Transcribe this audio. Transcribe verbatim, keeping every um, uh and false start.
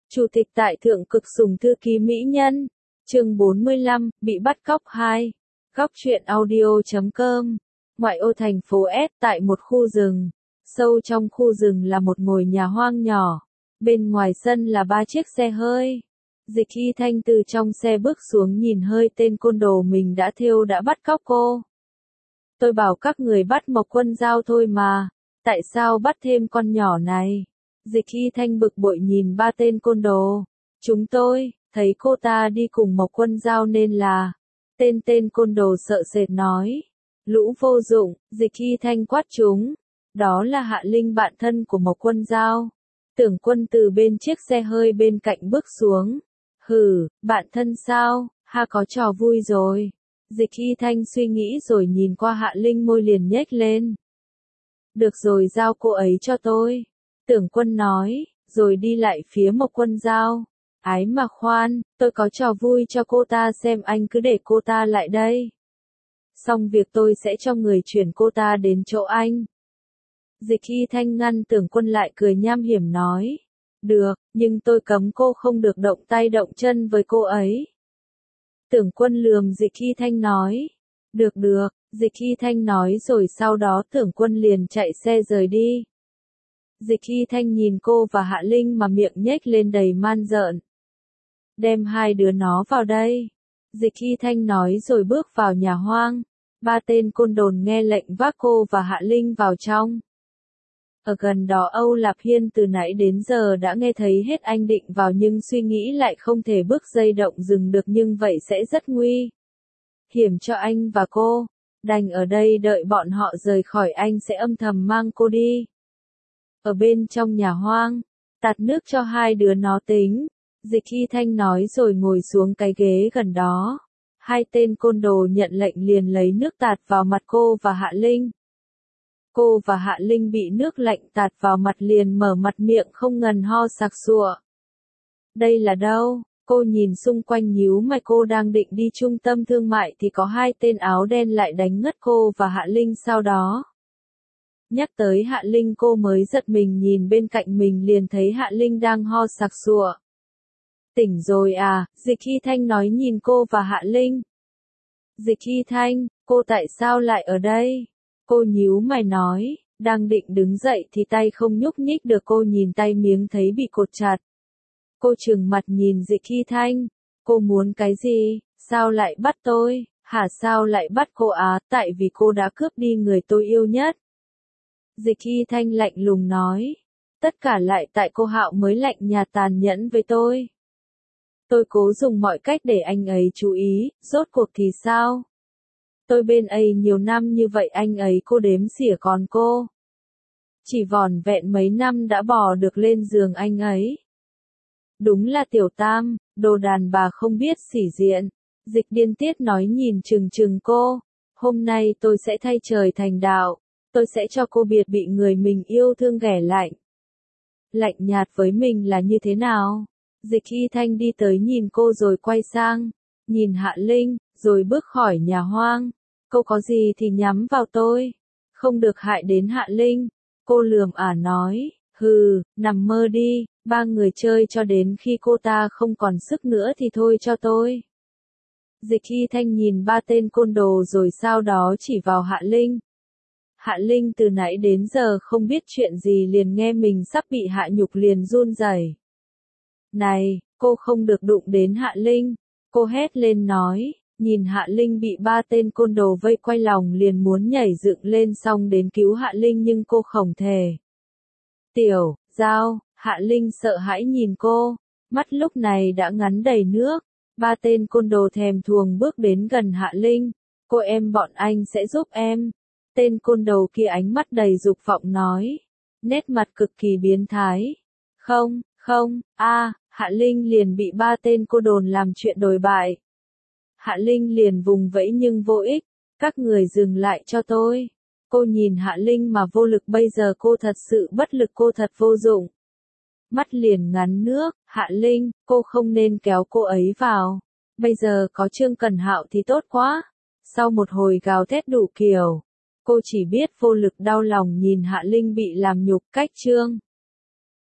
Chủ tịch tại thượng cực sùng thư ký mỹ nhân. Chương bốn mươi lăm, bị bắt cóc hai. Góc truyện audio chấm com. Ngoại ô thành phố S tại một khu rừng. Sâu trong khu rừng là một ngôi nhà hoang nhỏ. Bên ngoài sân là ba chiếc xe hơi. Dịch Y Thanh từ trong xe bước xuống nhìn hơi tên côn đồ mình đã thêu đã bắt cóc cô. Tôi bảo các người bắt Mộc Quân Dao thôi mà. Tại sao bắt thêm con nhỏ này? Dịch Y Thanh bực bội nhìn ba tên côn đồ. Chúng tôi, thấy cô ta đi cùng Mộc Quân Dao nên là. Tên tên côn đồ sợ sệt nói. Lũ vô dụng, Dịch Y Thanh quát chúng. Đó là Hạ Linh bạn thân của Mộc Quân Dao. Tưởng Quân từ bên chiếc xe hơi bên cạnh bước xuống. Hừ, bạn thân sao, ha có trò vui rồi. Dịch Y Thanh suy nghĩ rồi nhìn qua Hạ Linh môi liền nhếch lên. Được rồi, giao cô ấy cho tôi. Tưởng Quân nói, rồi đi lại phía Mộc Quân Dao. Ái mà khoan, tôi có trò vui cho cô ta xem, anh cứ để cô ta lại đây. Xong việc tôi sẽ cho người chuyển cô ta đến chỗ anh. Dịch Y Thanh ngăn Tưởng Quân lại cười nham hiểm nói. Được, nhưng tôi cấm cô không được động tay động chân với cô ấy. Tưởng Quân lườm Dịch Y Thanh nói. Được được, Dịch Y Thanh nói rồi sau đó Tưởng Quân liền chạy xe rời đi. Dịch Y Thanh nhìn cô và Hạ Linh mà miệng nhếch lên đầy man rợn. Đem hai đứa nó vào đây. Dịch Y Thanh nói rồi bước vào nhà hoang. Ba tên côn đồn nghe lệnh vác cô và Hạ Linh vào trong. Ở gần đó Âu Lạp Hiên từ nãy đến giờ đã nghe thấy hết, anh định vào nhưng suy nghĩ lại không thể bước dây động rừng được, nhưng vậy sẽ rất nguy hiểm cho anh và cô. Đành ở đây đợi bọn họ rời khỏi, anh sẽ âm thầm mang cô đi. Ở bên trong nhà hoang, tạt nước cho hai đứa nó tính. Dịch Y Thanh nói rồi ngồi xuống cái ghế gần đó. Hai tên côn đồ nhận lệnh liền lấy nước tạt vào mặt cô và Hạ Linh. Cô và Hạ Linh bị nước lạnh tạt vào mặt liền mở mặt miệng không ngần ho sặc sụa. Đây là đâu? Cô nhìn xung quanh nhíu mày, cô đang định đi trung tâm thương mại thì có hai tên áo đen lại đánh ngất cô và Hạ Linh sau đó. Nhắc tới Hạ Linh cô mới giật mình, nhìn bên cạnh mình liền thấy Hạ Linh đang ho sặc sụa. Tỉnh rồi à? Dịch Y Thanh nói nhìn cô và Hạ Linh. Dịch Y Thanh, cô tại sao lại ở đây? Cô nhíu mày nói, đang định đứng dậy thì tay không nhúc nhích được, cô nhìn tay miếng thấy bị cột chặt. Cô trừng mặt nhìn Dịch Y Thanh, cô muốn cái gì? Sao lại bắt tôi? Hả, sao lại bắt cô á? Tại vì cô đã cướp đi người tôi yêu nhất. Dịch Y Thanh lạnh lùng nói, tất cả lại tại cô Hạo mới lạnh nhạt tàn nhẫn với tôi. Tôi cố dùng mọi cách để anh ấy chú ý, rốt cuộc thì sao? Tôi bên ấy nhiều năm như vậy, anh ấy cô đếm xỉa, còn cô chỉ vỏn vẹn mấy năm đã bò được lên giường anh ấy. Đúng là tiểu tam, đồ đàn bà không biết xỉ diện. Dịch Điên Tiết nói nhìn chừng chừng cô. Hôm nay tôi sẽ thay trời thành đạo. Tôi sẽ cho cô biết bị người mình yêu thương ghẻ lạnh. Lạnh nhạt với mình là như thế nào? Dịch Y Thanh đi tới nhìn cô rồi quay sang. Nhìn Hạ Linh, rồi bước khỏi nhà hoang. Cô có gì thì nhắm vào tôi. Không được hại đến Hạ Linh. Cô lườm ả nói. Hừ, nằm mơ đi. Ba người chơi cho đến khi cô ta không còn sức nữa thì thôi cho tôi. Dịch Y Thanh nhìn ba tên côn đồ rồi sau đó chỉ vào Hạ Linh. Hạ Linh từ nãy đến giờ không biết chuyện gì, liền nghe mình sắp bị hạ nhục liền run rẩy. Này, cô không được đụng đến Hạ Linh. Cô hét lên nói, nhìn Hạ Linh bị ba tên côn đồ vây quay lòng liền muốn nhảy dựng lên xong đến cứu Hạ Linh nhưng cô không thể. Tiểu, Dao, Hạ Linh sợ hãi nhìn cô, mắt lúc này đã ngắn đầy nước. Ba tên côn đồ thèm thuồng bước đến gần Hạ Linh. Cô em, bọn anh sẽ giúp em. Tên côn đồ kia ánh mắt đầy dục vọng nói, nét mặt cực kỳ biến thái. Không, không, a, Hạ Linh liền bị ba tên cô đồn làm chuyện đồi bại. Hạ Linh liền vùng vẫy nhưng vô ích. Các người dừng lại cho tôi. Cô nhìn Hạ Linh mà vô lực, bây giờ cô thật sự bất lực, cô thật vô dụng. Mắt liền ngắn nước. Hạ Linh, cô không nên kéo cô ấy vào. Bây giờ có Trương Cần Hạo thì tốt quá. Sau một hồi gào thét đủ kiểu, cô chỉ biết vô lực đau lòng nhìn Hạ Linh bị làm nhục. Cách Trương